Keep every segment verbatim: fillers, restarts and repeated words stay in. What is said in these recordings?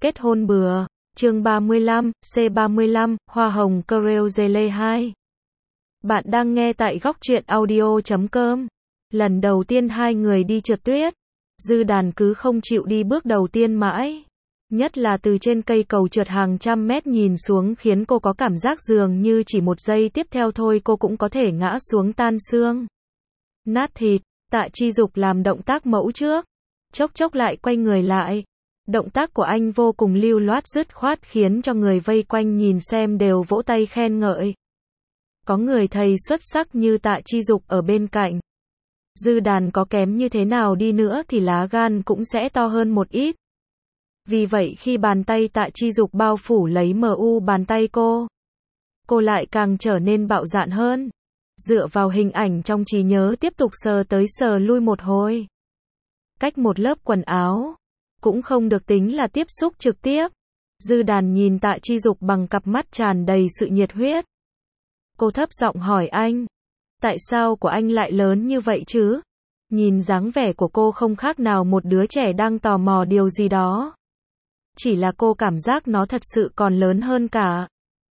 Kết hôn bừa. Chương ba mươi lăm, C ba mươi lăm, Hoa hồng Career hai. Bạn đang nghe tại góc truyện audio chấm com. Lần đầu tiên hai người đi trượt tuyết, Dư Đàn cứ không chịu đi bước đầu tiên mãi. Nhất là từ trên cây cầu trượt hàng trăm mét nhìn xuống khiến cô có cảm giác dường như chỉ một giây tiếp theo thôi cô cũng có thể ngã xuống tan xương. Nát thịt, Tạ Chi Dục làm động tác mẫu trước, chốc chốc lại quay người lại. Động tác của anh vô cùng lưu loát dứt khoát khiến cho người vây quanh nhìn xem đều vỗ tay khen ngợi. Có người thầy xuất sắc như Tạ Chi Dục ở bên cạnh. Dư Đàn có kém như thế nào đi nữa thì lá gan cũng sẽ to hơn một ít. Vì vậy khi bàn tay Tạ Chi Dục bao phủ lấy mờ u bàn tay cô, cô lại càng trở nên bạo dạn hơn. Dựa vào hình ảnh trong trí nhớ tiếp tục sờ tới sờ lui một hồi. Cách một lớp quần áo, cũng không được tính là tiếp xúc trực tiếp. Dư Đàn nhìn Tạ Chi Dục bằng cặp mắt tràn đầy sự nhiệt huyết. Cô thấp giọng hỏi anh, tại sao của anh lại lớn như vậy chứ? Nhìn dáng vẻ của cô không khác nào một đứa trẻ đang tò mò điều gì đó. Chỉ là cô cảm giác nó thật sự còn lớn hơn cả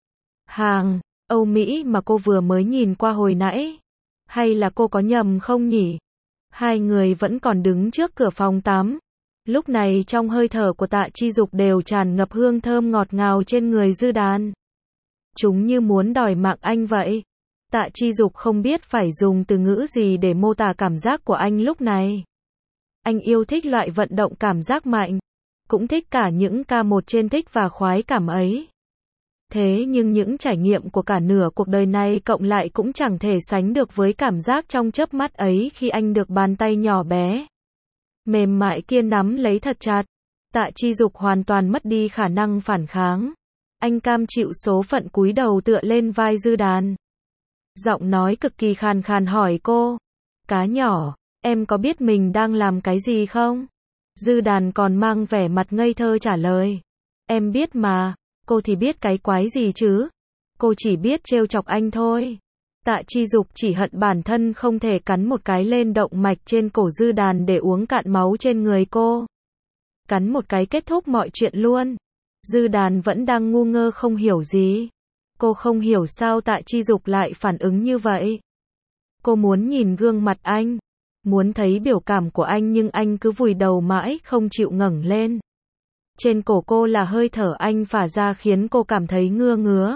hàng Âu Mỹ mà cô vừa mới nhìn qua hồi nãy. Hay là cô có nhầm không nhỉ? Hai người vẫn còn đứng trước cửa phòng tắm. Lúc này trong hơi thở của Tạ Chi Dục đều tràn ngập hương thơm ngọt ngào trên người Dư Đàn. Chúng như muốn đòi mạng anh vậy. Tạ Chi Dục không biết phải dùng từ ngữ gì để mô tả cảm giác của anh lúc này. Anh yêu thích loại vận động cảm giác mạnh, cũng thích cả những ca một trên thích và khoái cảm ấy. Thế nhưng những trải nghiệm của cả nửa cuộc đời này cộng lại cũng chẳng thể sánh được với cảm giác trong chớp mắt ấy khi anh được bàn tay nhỏ bé, mềm mại kia nắm lấy thật chặt. Tạ Chi Dục hoàn toàn mất đi khả năng phản kháng. Anh cam chịu số phận cúi đầu tựa lên vai Dư Đàn. Giọng nói cực kỳ khàn khàn hỏi cô, cá nhỏ, em có biết mình đang làm cái gì không? Dư Đàn còn mang vẻ mặt ngây thơ trả lời, em biết mà. Cô thì biết cái quái gì chứ? Cô chỉ biết trêu chọc anh thôi. Tạ Chi Dục chỉ hận bản thân không thể cắn một cái lên động mạch trên cổ Dư Đàn để uống cạn máu trên người cô. Cắn một cái kết thúc mọi chuyện luôn. Dư Đàn vẫn đang ngu ngơ không hiểu gì. Cô không hiểu sao Tạ Chi Dục lại phản ứng như vậy. Cô muốn nhìn gương mặt anh, muốn thấy biểu cảm của anh nhưng anh cứ vùi đầu mãi không chịu ngẩng lên. Trên cổ cô là hơi thở anh phả ra khiến cô cảm thấy ngứa ngứa.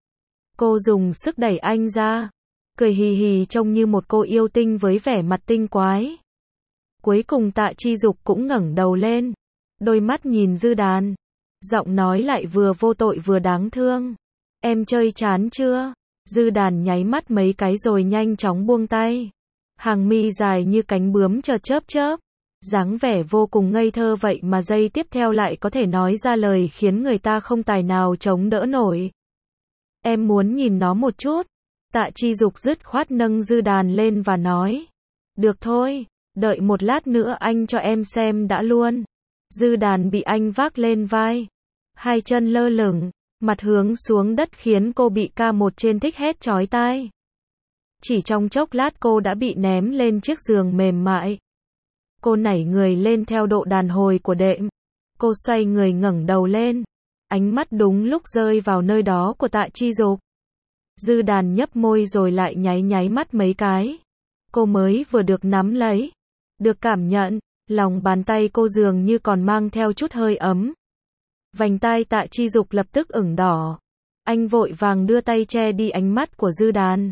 Cô dùng sức đẩy anh ra, cười hì hì trông như một cô yêu tinh với vẻ mặt tinh quái. Cuối cùng Tạ Chi Dục cũng ngẩng đầu lên, đôi mắt nhìn Dư Đàn, giọng nói lại vừa vô tội vừa đáng thương. Em chơi chán chưa? Dư Đàn nháy mắt mấy cái rồi nhanh chóng buông tay. Hàng mi dài như cánh bướm chợt chớp chớp. Dáng vẻ vô cùng ngây thơ vậy mà giây tiếp theo lại có thể nói ra lời khiến người ta không tài nào chống đỡ nổi. Em muốn nhìn nó một chút. Tạ Chi Dục dứt khoát nâng Dư Đàn lên và nói, được thôi, đợi một lát nữa anh cho em xem đã luôn. Dư Đàn bị anh vác lên vai, hai chân lơ lửng, mặt hướng xuống đất khiến cô bị ca một trên thích hét chói tai. Chỉ trong chốc lát cô đã bị ném lên chiếc giường mềm mại. Cô nảy người lên theo độ đàn hồi của đệm. Cô xoay người ngẩng đầu lên. Ánh mắt đúng lúc rơi vào nơi đó của Tạ Chi Dục. Dư Đàn nhấp môi rồi lại nháy nháy mắt mấy cái. Cô mới vừa được nắm lấy, được cảm nhận, lòng bàn tay cô dường như còn mang theo chút hơi ấm. Vành tai Tạ Chi Dục lập tức ửng đỏ. Anh vội vàng đưa tay che đi ánh mắt của Dư Đàn.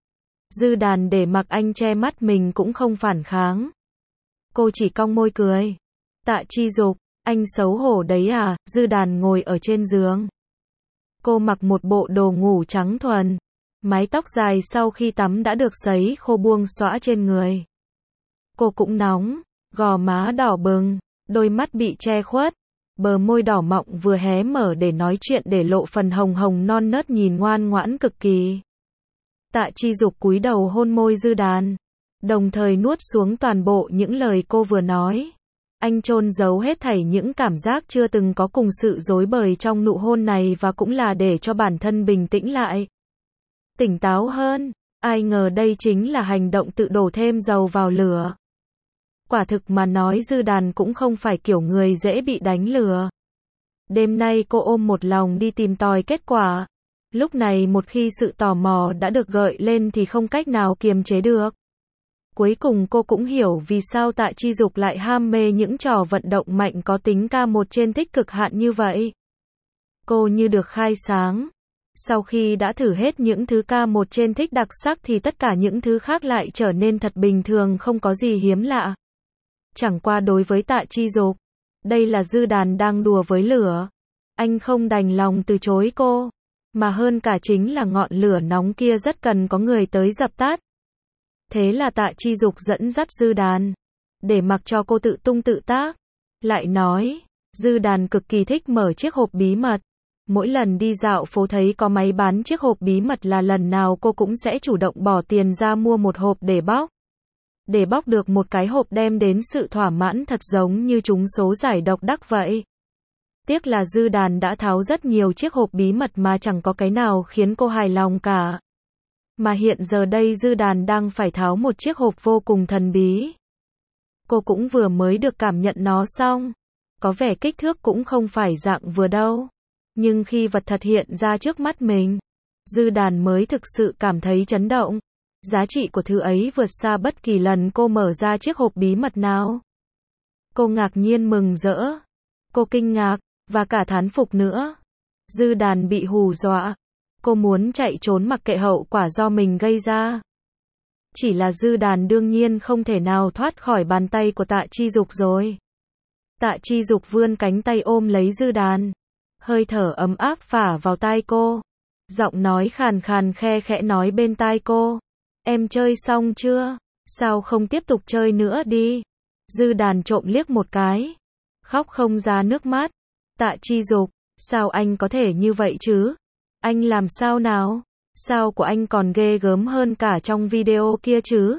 Dư Đàn để mặc anh che mắt mình cũng không phản kháng. Cô chỉ cong môi cười. Tạ Chi Dục, anh xấu hổ đấy à? Dư Đàn ngồi ở trên giường. Cô mặc một bộ đồ ngủ trắng thuần. Mái tóc dài sau khi tắm đã được sấy khô buông xõa trên người. Cô cũng nóng, gò má đỏ bừng, đôi mắt bị che khuất. Bờ môi đỏ mọng vừa hé mở để nói chuyện để lộ phần hồng hồng non nớt nhìn ngoan ngoãn cực kỳ. Tạ Chi Dục cúi đầu hôn môi Dư Đàn, đồng thời nuốt xuống toàn bộ những lời cô vừa nói. Anh chôn giấu hết thảy những cảm giác chưa từng có cùng sự rối bời trong nụ hôn này và cũng là để cho bản thân bình tĩnh lại, tỉnh táo hơn. Ai ngờ đây chính là hành động tự đổ thêm dầu vào lửa. Quả thực mà nói Dư Đàn cũng không phải kiểu người dễ bị đánh lừa. Đêm nay cô ôm một lòng đi tìm tòi kết quả. Lúc này một khi sự tò mò đã được gợi lên thì không cách nào kiềm chế được. Cuối cùng cô cũng hiểu vì sao Tạ Chi Dục lại ham mê những trò vận động mạnh có tính ca một trên thích cực hạn như vậy. Cô như được khai sáng. Sau khi đã thử hết những thứ ca một trên thích đặc sắc thì tất cả những thứ khác lại trở nên thật bình thường, không có gì hiếm lạ. Chẳng qua đối với Tạ Chi Dục, đây là dư đàn đang đùa với lửa. Anh không đành lòng từ chối cô, mà hơn cả chính là ngọn lửa nóng kia rất cần có người tới dập tắt. Thế là Tạ Chi Dục dẫn dắt dư đàn, để mặc cho cô tự tung tự tác. Lại nói, dư đàn cực kỳ thích mở chiếc hộp bí mật. Mỗi lần đi dạo phố thấy có máy bán chiếc hộp bí mật là lần nào cô cũng sẽ chủ động bỏ tiền ra mua một hộp để bóc. Để bóc được một cái hộp đem đến sự thỏa mãn thật giống như trúng số giải độc đắc vậy. Tiếc là dư đàn đã tháo rất nhiều chiếc hộp bí mật mà chẳng có cái nào khiến cô hài lòng cả. Mà hiện giờ đây dư đàn đang phải tháo một chiếc hộp vô cùng thần bí. Cô cũng vừa mới được cảm nhận nó xong. Có vẻ kích thước cũng không phải dạng vừa đâu. Nhưng khi vật thật hiện ra trước mắt mình, dư đàn mới thực sự cảm thấy chấn động. Giá trị của thứ ấy vượt xa bất kỳ lần cô mở ra chiếc hộp bí mật nào. Cô ngạc nhiên mừng rỡ. Cô kinh ngạc, và cả thán phục nữa. Dư đàn bị hù dọa. Cô muốn chạy trốn mặc kệ hậu quả do mình gây ra. Chỉ là dư đàn đương nhiên không thể nào thoát khỏi bàn tay của Tạ Chi Dục rồi. Tạ Chi Dục vươn cánh tay ôm lấy dư đàn. Hơi thở ấm áp phả vào tai cô. Giọng nói khàn khàn khe khẽ nói bên tai cô. Em chơi xong chưa? Sao không tiếp tục chơi nữa đi? Dư đàn trộm liếc một cái. Khóc không ra nước mắt. Tạ Chi Dục, sao anh có thể như vậy chứ? Anh làm sao nào? Sao của anh còn ghê gớm hơn cả trong video kia chứ?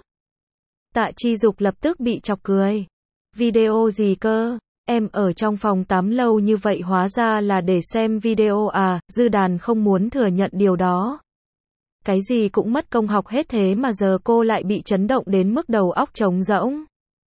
Tạ Chi Dục lập tức bị chọc cười. Video gì cơ? Em ở trong phòng tắm lâu như vậy hóa ra là để xem video à? Dư đàn không muốn thừa nhận điều đó. Cái gì cũng mất công học hết thế mà giờ cô lại bị chấn động đến mức đầu óc trống rỗng.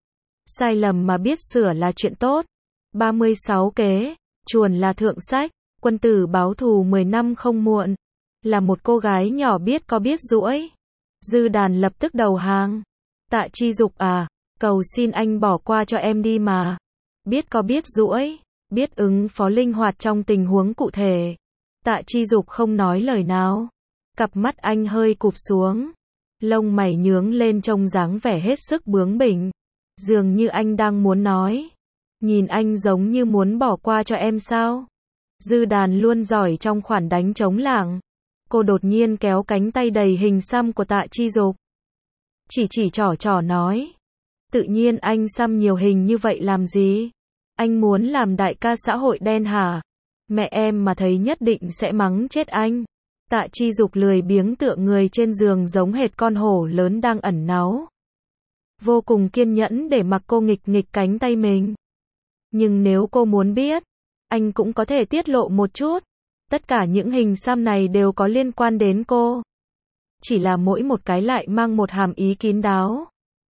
Sai lầm mà biết sửa là chuyện tốt. ba mươi sáu kế, chuồn là thượng sách, quân tử báo thù mười năm không muộn. Là một cô gái nhỏ biết có biết duỗi. Dư đàn lập tức đầu hàng. Tạ Chi Dục à, cầu xin anh bỏ qua cho em đi mà. Biết có biết duỗi, biết ứng phó linh hoạt trong tình huống cụ thể. Tạ Chi Dục không nói lời nào. Cặp mắt anh hơi cụp xuống. Lông mày nhướng lên trông dáng vẻ hết sức bướng bỉnh. Dường như anh đang muốn nói. Nhìn anh giống như muốn bỏ qua cho em sao? Dư đàn luôn giỏi trong khoản đánh trống lảng. Cô đột nhiên kéo cánh tay đầy hình xăm của Tạ Chi Dục. Chỉ chỉ trỏ trỏ nói. Tự nhiên anh xăm nhiều hình như vậy làm gì? Anh muốn làm đại ca xã hội đen hả? Mẹ em mà thấy nhất định sẽ mắng chết anh. Tạ Chi Dục lười biếng tựa người trên giường giống hệt con hổ lớn đang ẩn náu. Vô cùng kiên nhẫn để mặc cô nghịch nghịch cánh tay mình. Nhưng nếu cô muốn biết, anh cũng có thể tiết lộ một chút. Tất cả những hình xăm này đều có liên quan đến cô. Chỉ là mỗi một cái lại mang một hàm ý kín đáo.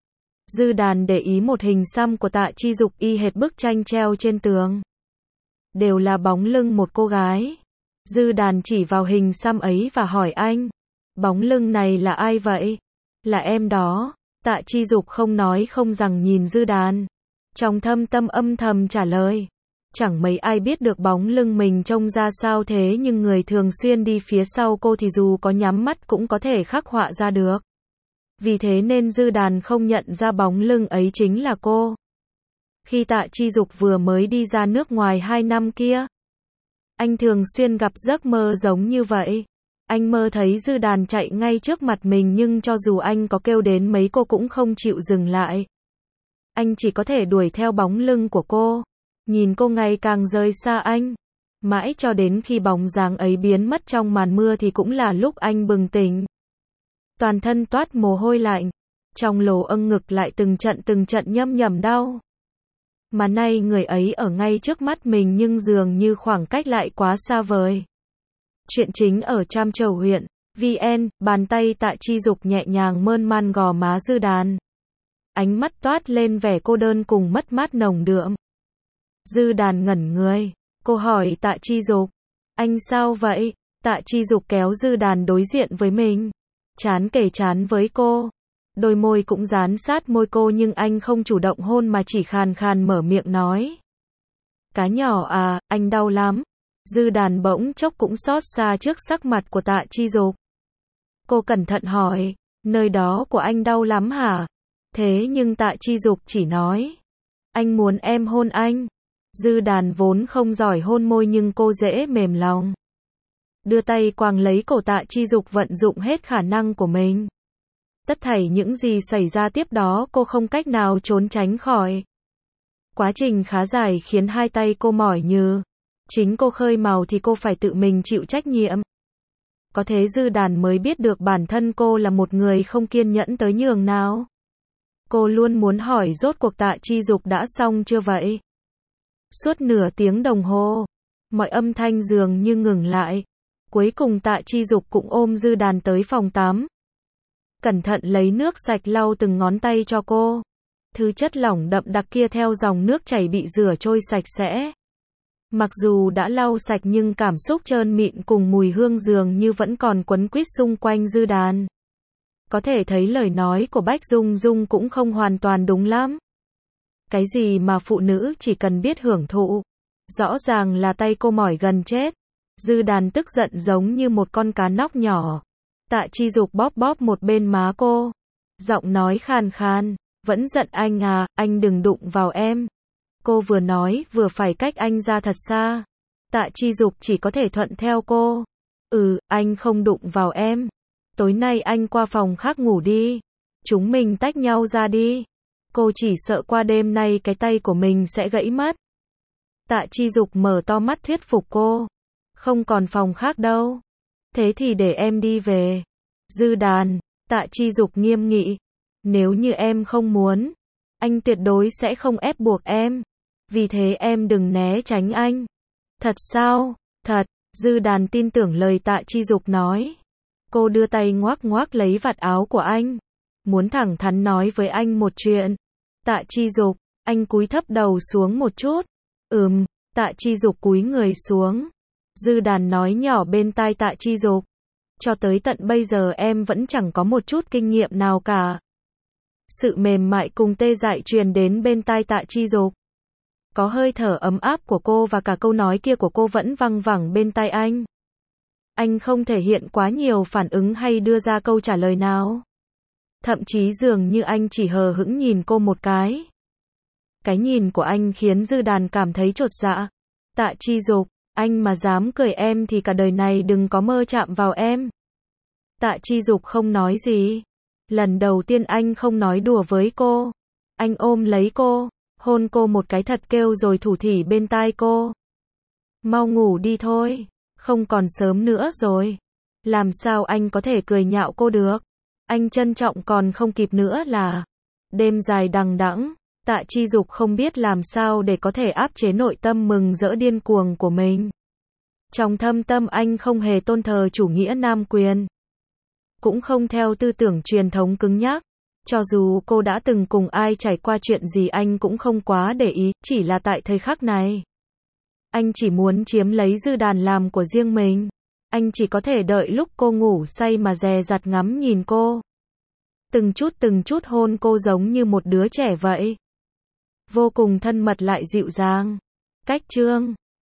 Dư đàn để ý một hình xăm của Tạ Chi Dục y hệt bức tranh treo trên tường. Đều là bóng lưng một cô gái. Dư đàn chỉ vào hình xăm ấy và hỏi anh. Bóng lưng này là ai vậy? Là em đó. Tạ Chi Dục không nói không rằng nhìn dư đàn. Trong thâm tâm âm thầm trả lời. Chẳng mấy ai biết được bóng lưng mình trông ra sao thế nhưng người thường xuyên đi phía sau cô thì dù có nhắm mắt cũng có thể khắc họa ra được. Vì thế nên dư đàn không nhận ra bóng lưng ấy chính là cô. Khi Tạ Chi Dục vừa mới đi ra nước ngoài hai năm kia, anh thường xuyên gặp giấc mơ giống như vậy. Anh mơ thấy dư đàn chạy ngay trước mặt mình nhưng cho dù anh có kêu đến mấy cô cũng không chịu dừng lại. Anh chỉ có thể đuổi theo bóng lưng của cô. Nhìn cô ngày càng rời xa anh. Mãi cho đến khi bóng dáng ấy biến mất trong màn mưa thì cũng là lúc anh bừng tỉnh. Toàn thân toát mồ hôi lạnh. Trong lỗ âng ngực lại từng trận từng trận nhâm nhẩm đau. Mà nay người ấy ở ngay trước mắt mình nhưng dường như khoảng cách lại quá xa vời. Chuyện chính ở Tràm Châu huyện, vê en, bàn tay Tạ Chi Dục nhẹ nhàng mơn man gò má dư đàn. Ánh mắt toát lên vẻ cô đơn cùng mất mát nồng đượm. Dư đàn ngẩn người. Cô hỏi Tạ Chi Dục. Anh sao vậy? Tạ Chi Dục kéo Dư Đàn đối diện với mình. Chán kề chán với cô. Đôi môi cũng dán sát môi cô nhưng anh không chủ động hôn mà chỉ khàn khàn mở miệng nói. Cá nhỏ à, anh đau lắm. Dư Đàn bỗng chốc cũng xót xa trước sắc mặt của Tạ Chi Dục. Cô cẩn thận hỏi, nơi đó của anh đau lắm hả? Thế nhưng Tạ Chi Dục chỉ nói, anh muốn em hôn anh. Dư Đàn vốn không giỏi hôn môi nhưng cô dễ mềm lòng. Đưa tay quàng lấy cổ Tạ Chi Dục vận dụng hết khả năng của mình. Tất thảy những gì xảy ra tiếp đó cô không cách nào trốn tránh khỏi. Quá trình khá dài khiến hai tay cô mỏi nhừ. Chính cô khơi mào thì cô phải tự mình chịu trách nhiệm. Có thế Dư Đàn mới biết được bản thân cô là một người không kiên nhẫn tới nhường nào. Cô luôn muốn hỏi rốt cuộc Tạ Chi Dục đã xong chưa vậy? Suốt nửa tiếng đồng hồ, mọi âm thanh dường như ngừng lại. Cuối cùng Tạ Chi Dục cũng ôm Dư Đàn tới phòng tắm. Cẩn thận lấy nước sạch lau từng ngón tay cho cô. Thứ chất lỏng đậm đặc kia theo dòng nước chảy bị rửa trôi sạch sẽ. Mặc dù đã lau sạch nhưng cảm xúc trơn mịn cùng mùi hương dường như vẫn còn quấn quýt xung quanh Dư Đàn. Có thể thấy lời nói của Bách Dung Dung cũng không hoàn toàn đúng lắm. Cái gì mà phụ nữ chỉ cần biết hưởng thụ. Rõ ràng là tay cô mỏi gần chết. Dư Đàn tức giận giống như một con cá nóc nhỏ. Tạ Chi Dục bóp bóp một bên má cô. Giọng nói khàn khàn, vẫn giận anh à, anh đừng đụng vào em. Cô vừa nói vừa phải cách anh ra thật xa. Tạ Chi Dục chỉ có thể thuận theo cô. Ừ, anh không đụng vào em. Tối nay anh qua phòng khác ngủ đi. Chúng mình tách nhau ra đi. Cô chỉ sợ qua đêm nay cái tay của mình sẽ gãy mất. Tạ Chi Dục mở to mắt thuyết phục cô. Không còn phòng khác đâu. Thế thì để em đi về. Dư Đàn, Tạ Chi Dục nghiêm nghị. Nếu như em không muốn, anh tuyệt đối sẽ không ép buộc em. Vì thế em đừng né tránh anh. Thật sao? Thật. Dư Đàn tin tưởng lời Tạ Chi Dục nói. Cô đưa tay ngoác ngoác lấy vạt áo của anh. Muốn thẳng thắn nói với anh một chuyện. Tạ Chi Dục, anh cúi thấp đầu xuống một chút. Ừm, Tạ Chi Dục cúi người xuống. Dư Đàn nói nhỏ bên tai Tạ Chi Dục. Cho tới tận bây giờ em vẫn chẳng có một chút kinh nghiệm nào cả. Sự mềm mại cùng tê dại truyền đến bên tai Tạ Chi Dục. Có hơi thở ấm áp của cô và cả câu nói kia của cô vẫn văng vẳng bên tai anh. Anh không thể hiện quá nhiều phản ứng hay đưa ra câu trả lời nào. Thậm chí dường như anh chỉ hờ hững nhìn cô một cái. Cái nhìn của anh khiến Dư Đàn cảm thấy chột dạ. Tạ Chi Dục, anh mà dám cười em thì cả đời này đừng có mơ chạm vào em. Tạ Chi Dục không nói gì. Lần đầu tiên anh không nói đùa với cô. Anh ôm lấy cô, hôn cô một cái thật kêu rồi thủ thỉ bên tai cô. Mau ngủ đi thôi, không còn sớm nữa rồi. Làm sao anh có thể cười nhạo cô được? Anh trân trọng còn không kịp nữa là. Đêm dài đằng đẵng, Tạ Chi Dục không biết làm sao để có thể áp chế nội tâm mừng rỡ điên cuồng của mình. Trong thâm tâm anh không hề tôn thờ chủ nghĩa nam quyền. Cũng không theo tư tưởng truyền thống cứng nhắc. Cho dù cô đã từng cùng ai trải qua chuyện gì anh cũng không quá để ý, chỉ là tại thời khắc này. Anh chỉ muốn chiếm lấy Dư Đàn làm của riêng mình. Anh chỉ có thể đợi lúc cô ngủ say mà dè dặt ngắm nhìn cô. Từng chút từng chút hôn cô giống như một đứa trẻ vậy. Vô cùng thân mật lại dịu dàng. Cách chương